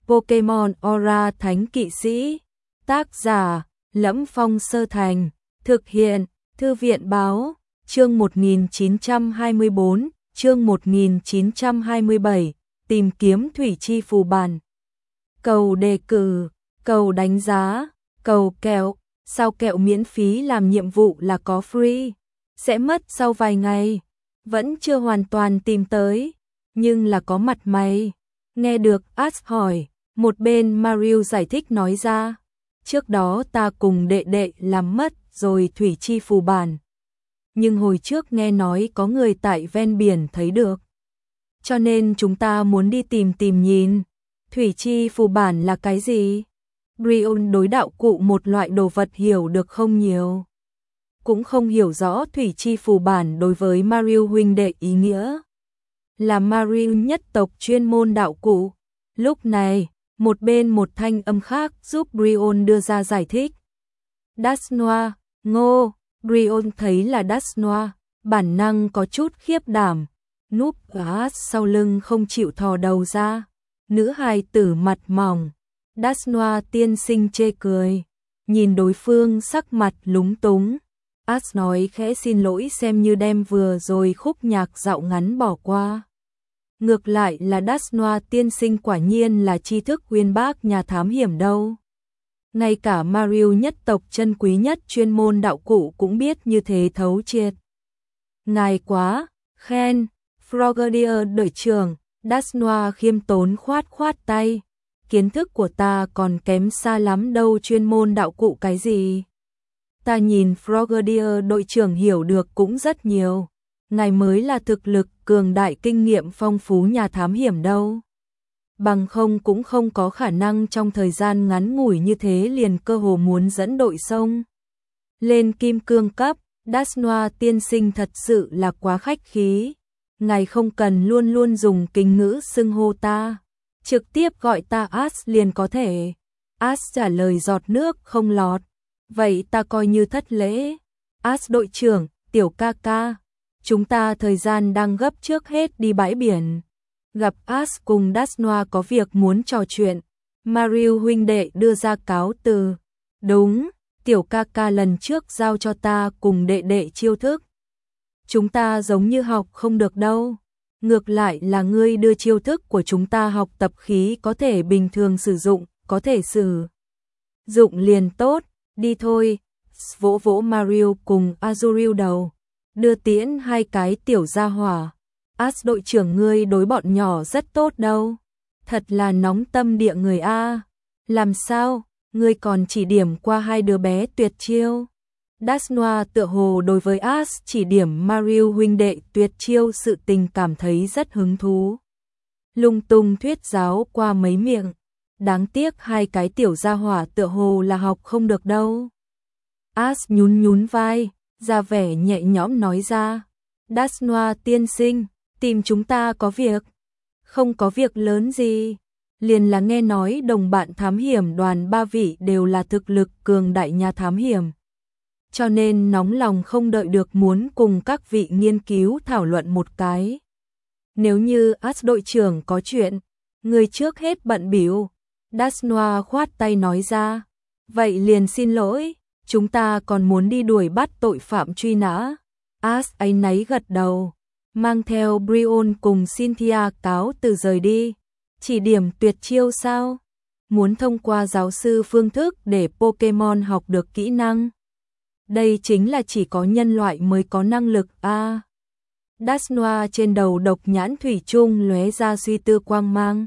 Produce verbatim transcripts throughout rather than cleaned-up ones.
Pokemon Aura Thánh Kỵ Sĩ. Tác giả: Lẫm Phong Sơ Thành. Thực hiện: Thư viện báo. Chương một nghìn chín trăm hai mươi bốn, chương một nghìn chín trăm hai mươi bảy, tìm kiếm thủy chi phù bản. Cầu đề cử, cầu đánh giá, cầu kẹo, sao kẹo miễn phí làm nhiệm vụ là có free, sẽ mất sau vài ngày, vẫn chưa hoàn toàn tìm tới, nhưng là có mặt mày. Nghe được Ash hỏi, một bên Mario giải thích nói ra, trước đó ta cùng đệ đệ làm mất rồi thủy chi phù bản. Nhưng hồi trước nghe nói có người tại ven biển thấy được. Cho nên chúng ta muốn đi tìm tìm nhìn. Thủy chi phù bản là cái gì? Brion đối đạo cụ một loại đồ vật hiểu được không nhiều. Cũng không hiểu rõ thủy chi phù bản đối với Mario huynh đệ ý nghĩa. Là Mario nhất tộc chuyên môn đạo cụ. Lúc này, một bên một thanh âm khác giúp Brion đưa ra giải thích. Dusknoir, ngô. Brion thấy là Dusknoir, bản năng có chút khiếp đảm, núp ở sau lưng không chịu thò đầu ra. Nữ hài tử mặt mỏng, Dusknoir tiên sinh chê cười, nhìn đối phương sắc mặt lúng túng. Ash nói khẽ xin lỗi xem như đem vừa rồi khúc nhạc dạo ngắn bỏ qua. Ngược lại là Dusknoir tiên sinh quả nhiên là tri thức uyên bác nhà thám hiểm đâu. Ngay cả Mario nhất tộc chân quý nhất chuyên môn đạo cụ cũng biết như thế thấu triệt. Ngài quá, khen, Frogadier đội trưởng, Dusknoir khiêm tốn khoát khoát tay. Kiến thức của ta còn kém xa lắm đâu, chuyên môn đạo cụ cái gì. Ta nhìn Frogadier đội trưởng hiểu được cũng rất nhiều. Ngài mới là thực lực cường đại kinh nghiệm phong phú nhà thám hiểm đâu. Bằng không cũng không có khả năng trong thời gian ngắn ngủi như thế liền cơ hồ muốn dẫn đội sông lên kim cương cấp. Dusknoir tiên sinh thật sự là quá khách khí. Ngài không cần luôn luôn dùng kính ngữ xưng hô ta, trực tiếp gọi ta Ash liền có thể. Ash trả lời giọt nước không lọt. Vậy ta coi như thất lễ. Ash đội trưởng, tiểu ca ca, chúng ta thời gian đang gấp, trước hết đi bãi biển. Gặp Ash cùng Dusknoir có việc muốn trò chuyện. Mario huynh đệ đưa ra cáo từ. Đúng, tiểu ca ca lần trước giao cho ta cùng đệ đệ chiêu thức. Chúng ta giống như học không được đâu. Ngược lại là ngươi đưa chiêu thức của chúng ta học tập khí có thể bình thường sử dụng, có thể sử dụng liền tốt. Đi thôi. Vỗ vỗ Mario cùng Azurill đầu, đưa tiễn hai cái tiểu gia hỏa. Ash đội trưởng ngươi đối bọn nhỏ rất tốt đâu. Thật là nóng tâm địa người a. Làm sao, ngươi còn chỉ điểm qua hai đứa bé tuyệt chiêu. Dusknoir tựa hồ đối với Ash chỉ điểm Mario huynh đệ tuyệt chiêu sự tình cảm thấy rất hứng thú. Lung tung thuyết giáo qua mấy miệng. Đáng tiếc hai cái tiểu gia hỏa tựa hồ là học không được đâu. Ash nhún nhún vai, ra vẻ nhẹ nhõm nói ra. Dusknoir tiên sinh, tìm chúng ta có việc. Không có việc lớn gì. Liền là nghe nói đồng bạn thám hiểm đoàn ba vị đều là thực lực cường đại nhà thám hiểm. Cho nên nóng lòng không đợi được muốn cùng các vị nghiên cứu thảo luận một cái. Nếu như Ash đội trưởng có chuyện, người trước hết bận bịu. Dusknoir khoát tay nói ra. Vậy liền xin lỗi, chúng ta còn muốn đi đuổi bắt tội phạm truy nã. Ash áy náy gật đầu, mang theo Brion cùng Cynthia cáo từ rời đi. Chỉ điểm tuyệt chiêu sao? Muốn thông qua giáo sư phương thức để Pokemon học được kỹ năng. Đây chính là chỉ có nhân loại mới có năng lực a. À, Dusknoir trên đầu độc nhãn thủy chung lóe ra suy tư quang mang.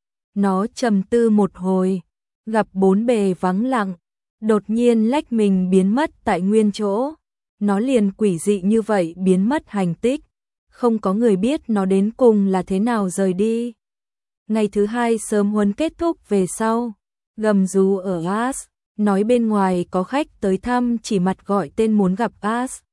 Nó trầm tư một hồi, gặp bốn bề vắng lặng, đột nhiên lách mình biến mất tại nguyên chỗ. Nó liền quỷ dị như vậy biến mất hành tích, không có người biết nó đến cùng là thế nào rời đi. Ngày thứ hai sớm huấn kết thúc về sau, gầm rú ở Ash, nói bên ngoài có khách tới thăm, chỉ mặt gọi tên muốn gặp Ash.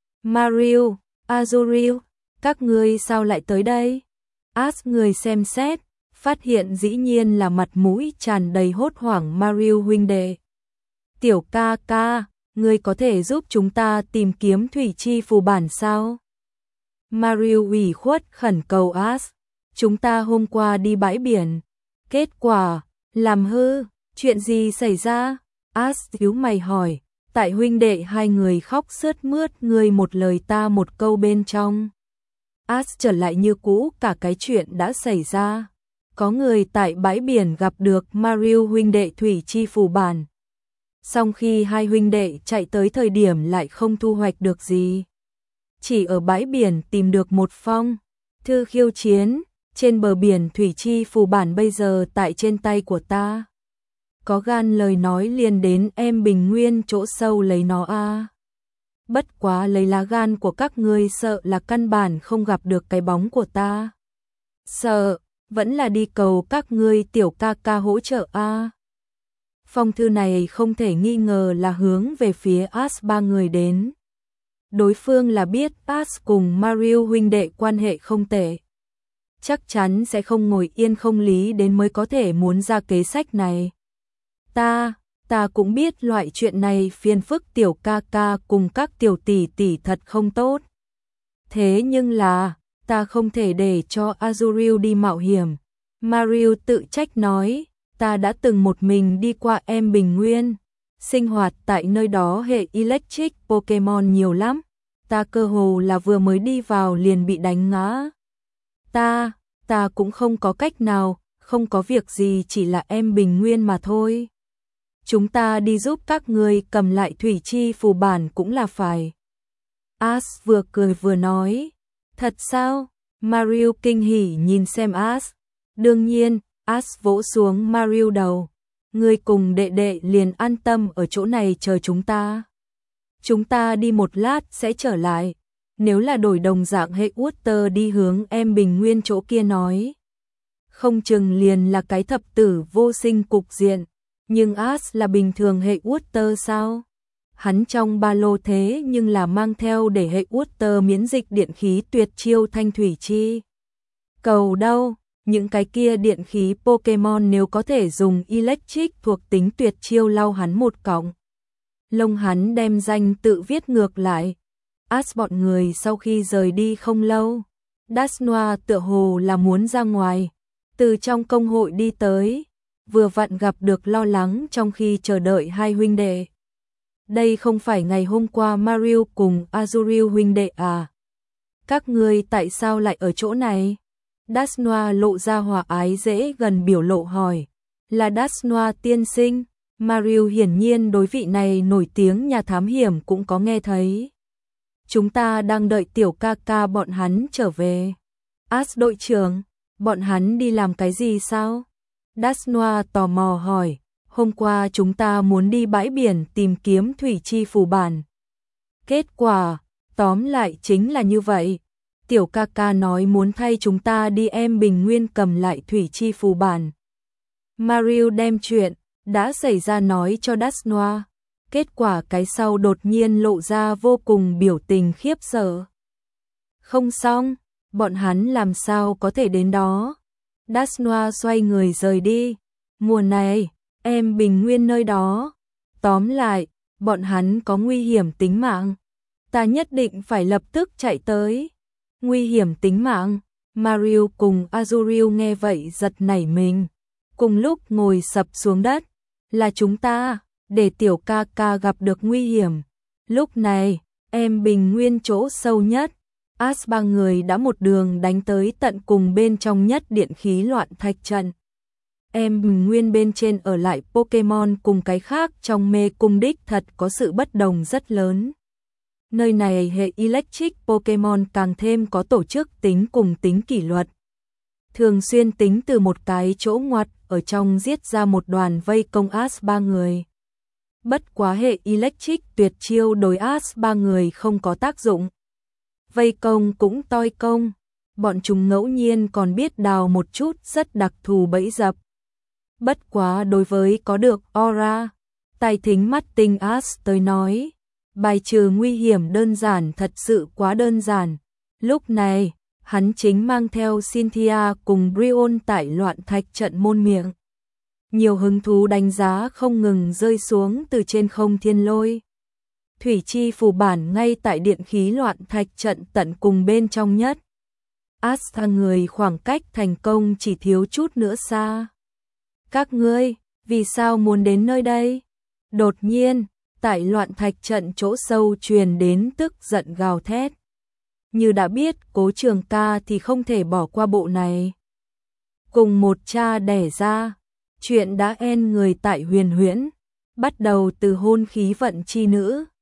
Mario, Azurill, các ngươi sao lại tới đây? Ash người xem xét, phát hiện dĩ nhiên là mặt mũi tràn đầy hốt hoảng Mario huynh đệ. Tiểu ca ca, ngươi có thể giúp chúng ta tìm kiếm thủy chi phù bản sao? Mario ủy khuất khẩn cầu Ash. Chúng ta hôm qua đi bãi biển, kết quả Làm hư, chuyện gì xảy ra? As nhíu mày hỏi, tại huynh đệ hai người khóc sướt mướt, người một lời ta một câu bên trong. As trở lại như cũ, cả cái chuyện đã xảy ra. Có người tại bãi biển gặp được Mario huynh đệ thủy chi phù bản. Song khi hai huynh đệ chạy tới thời điểm lại không thu hoạch được gì. Chỉ ở bãi biển tìm được một phong thư khiêu chiến, trên bờ biển thủy chi phù bản bây giờ tại trên tay của ta. Có gan lời nói liền đến em Bình Nguyên chỗ sâu lấy nó a. Bất quá lấy lá gan của các ngươi sợ là căn bản không gặp được cái bóng của ta. Sợ, vẫn là đi cầu các ngươi tiểu ca ca hỗ trợ a. Phong thư này không thể nghi ngờ là hướng về phía As ba người đến. Đối phương là biết As cùng Mario huynh đệ quan hệ không tệ. Chắc chắn sẽ không ngồi yên không lý đến mới có thể muốn ra kế sách này. Ta, ta cũng biết loại chuyện này phiền phức tiểu ca ca cùng các tiểu tỷ tỷ thật không tốt. Thế nhưng là, ta không thể để cho Azurill đi mạo hiểm. Mario tự trách nói, ta đã từng một mình đi qua em Bình Nguyên. Sinh hoạt tại nơi đó hệ Electric Pokemon nhiều lắm. Ta cơ hồ là vừa mới đi vào liền bị đánh ngã. Ta, ta cũng không có cách nào, không có việc gì, chỉ là em Bình Nguyên mà thôi. Chúng ta đi giúp các người cầm lại thủy chi phù bản cũng là phải. As vừa cười vừa nói, thật sao? Mario kinh hỉ nhìn xem As. Đương nhiên, As vỗ xuống Mario đầu. Ngươi cùng đệ đệ liền an tâm ở chỗ này chờ chúng ta. Chúng ta đi một lát sẽ trở lại. Nếu là đổi đồng dạng hệ Water đi hướng em Bình Nguyên chỗ kia nói. Không chừng liền là cái thập tử vô sinh cục diện. Nhưng As là bình thường hệ Water sao? Hắn trong ba lô thế nhưng là mang theo để hệ Water miễn dịch điện khí tuyệt chiêu thanh thủy chi. Cầu đâu? Những cái kia điện khí Pokemon nếu có thể dùng Electric thuộc tính tuyệt chiêu lau hắn một cọng. Lông hắn đem danh tự viết ngược lại. As bọn người sau khi rời đi không lâu. Dusknoir tựa hồ là muốn ra ngoài. Từ trong công hội đi tới. Vừa vặn gặp được lo lắng trong khi chờ đợi hai huynh đệ. Đây không phải ngày hôm qua Mario cùng Azurill huynh đệ à? Các ngươi tại sao lại ở chỗ này? Dusknoir lộ ra hòa ái dễ gần biểu lộ hỏi. Là Dusknoir tiên sinh. Mario hiển nhiên đối vị này nổi tiếng nhà thám hiểm cũng có nghe thấy. Chúng ta đang đợi tiểu ca ca bọn hắn trở về. As đội trưởng, bọn hắn đi làm cái gì sao? Dusknoir tò mò hỏi. Hôm qua chúng ta muốn đi bãi biển tìm kiếm thủy chi phù bản. Kết quả, tóm lại chính là như vậy. Tiểu ca ca nói muốn thay chúng ta đi em Bình Nguyên cầm lại thủy chi phù bản. Mario đem chuyện đã xảy ra nói cho Dusknoir. Kết quả cái sau đột nhiên lộ ra vô cùng biểu tình khiếp sợ. Không xong, bọn hắn làm sao có thể đến đó? Dusknoir xoay người rời đi. Mùa này, em Bình Nguyên nơi đó. Tóm lại, bọn hắn có nguy hiểm tính mạng. Ta nhất định phải lập tức chạy tới. Nguy hiểm tính mạng. Mario cùng Azurill nghe vậy giật nảy mình. Cùng lúc ngồi sập xuống đất. Là chúng ta, để tiểu ca ca gặp được nguy hiểm. Lúc này, em Bình Nguyên chỗ sâu nhất. As ba người đã một đường đánh tới tận cùng bên trong nhất điện khí loạn thạch trận. Em Bình Nguyên bên trên ở lại Pokemon cùng cái khác trong mê cung đích thật có sự bất đồng rất lớn. Nơi này hệ Electric Pokemon càng thêm có tổ chức tính cùng tính kỷ luật. Thường xuyên tính từ một cái chỗ ngoặt ở trong giết ra một đoàn vây công As ba người. Bất quá hệ Electric tuyệt chiêu đối As ba người không có tác dụng. Vây công cũng toi công. Bọn chúng ngẫu nhiên còn biết đào một chút rất đặc thù bẫy dập. Bất quá đối với có được aura, tài thính mắt tinh As tới nói, bài trừ nguy hiểm đơn giản thật sự quá đơn giản. Lúc này, hắn chính mang theo Cynthia cùng Brion tại loạn thạch trận môn miệng. Nhiều hứng thú đánh giá không ngừng rơi xuống từ trên không thiên lôi. Thủy chi phù bản ngay tại điện khí loạn thạch trận tận cùng bên trong nhất. As thang người khoảng cách thành công chỉ thiếu chút nữa xa. Các ngươi, vì sao muốn đến nơi đây? Đột nhiên, tại loạn thạch trận chỗ sâu truyền đến tức giận gào thét. Như đã biết Cố Trường Ca thì không thể bỏ qua bộ này. Cùng một cha đẻ ra, chuyện đã en người tại Huyền Huyễn, bắt đầu từ hôn khí vận chi nữ,